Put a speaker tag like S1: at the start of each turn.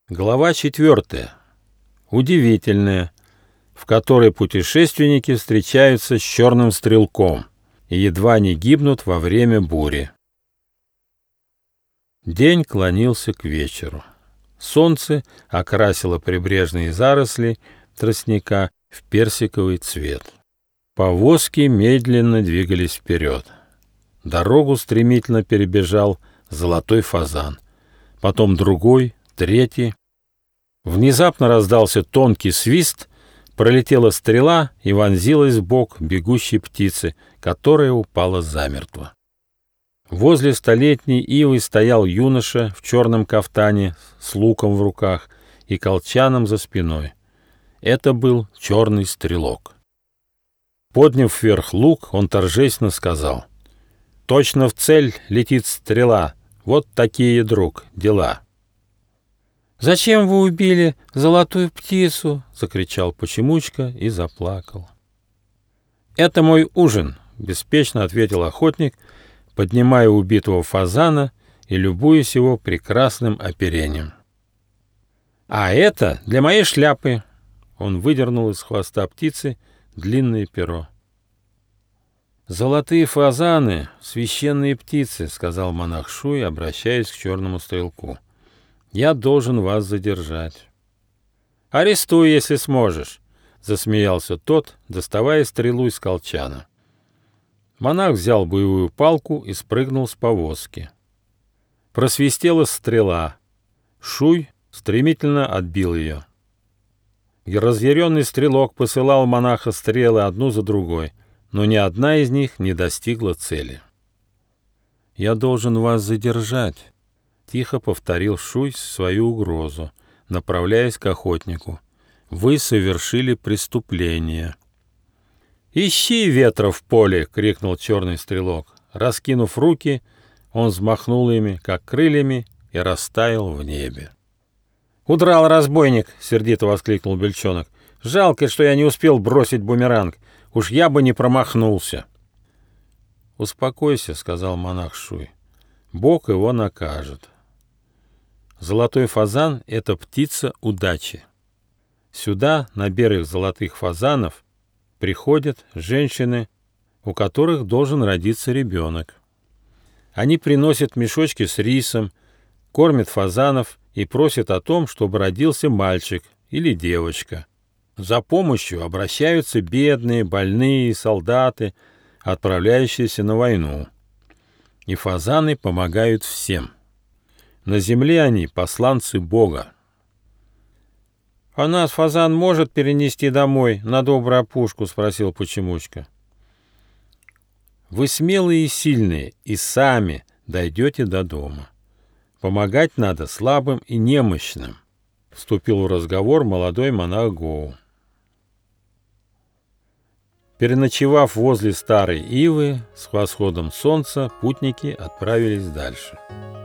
S1: Глава 4. Удивительная, в которой путешественники встречаются с черным стрелком и едва не гибнут во время бури. День клонился к вечеру. Солнце окрасило прибрежные заросли тростника в персиковый цвет. Повозки медленно двигались вперед. Дорогу стремительно перебежал золотой фазан, потом другой, третий. Внезапно раздался тонкий свист, пролетела стрела и вонзилась в бок бегущей птицы, которая упала замертво. Возле столетней ивы стоял юноша в черном кафтане с луком в руках и колчаном за спиной. Это был черный стрелок. Подняв вверх лук, он торжественно сказал: «Точно в цель летит стрела. Вот такие, друг, дела». «Зачем вы убили золотую птицу?» — закричал Почемучка и заплакал. «Это мой ужин», — беспечно ответил охотник, поднимая убитого фазана и любуясь его прекрасным оперением. «А это для моей шляпы!» — он выдернул из хвоста птицы длинное перо. «Золотые фазаны — священные птицы», — сказал монах Шуй, обращаясь к черному стрелку. «Я должен вас задержать». «Арестуй, если сможешь», — засмеялся тот, доставая стрелу из колчана. Монах взял боевую палку и спрыгнул с повозки. Просвистела стрела. Шуй стремительно отбил ее. Разъяренный стрелок посылал монаха стрелы одну за другой, но ни одна из них не достигла цели. «Я должен вас задержать», — тихо повторил Шуй свою угрозу, направляясь к охотнику. «Вы совершили преступление». «Ищи ветра в поле!» — крикнул черный стрелок. Раскинув руки, он взмахнул ими, как крыльями, и растаял в небе. «Удрал разбойник!» — сердито воскликнул Бельчонок. «Жалко, что я не успел бросить бумеранг. Уж я бы не промахнулся». «Успокойся», — сказал монах Шуй. «Бог его накажет». Золотой фазан — это птица удачи. Сюда, на берег золотых фазанов, приходят женщины, у которых должен родиться ребенок. Они приносят мешочки с рисом, кормят фазанов и просят о том, чтобы родился мальчик или девочка. За помощью обращаются бедные, больные, солдаты, отправляющиеся на войну. И фазаны помогают всем. На земле они посланцы Бога. «А нас фазан может перенести домой, на добрую опушку?» — спросил Почемучка. «Вы смелые и сильные, и сами дойдете до дома. Помогать надо слабым и немощным», — вступил в разговор молодой монах Гоу. Переночевав возле старой ивы, с восходом солнца путники отправились дальше.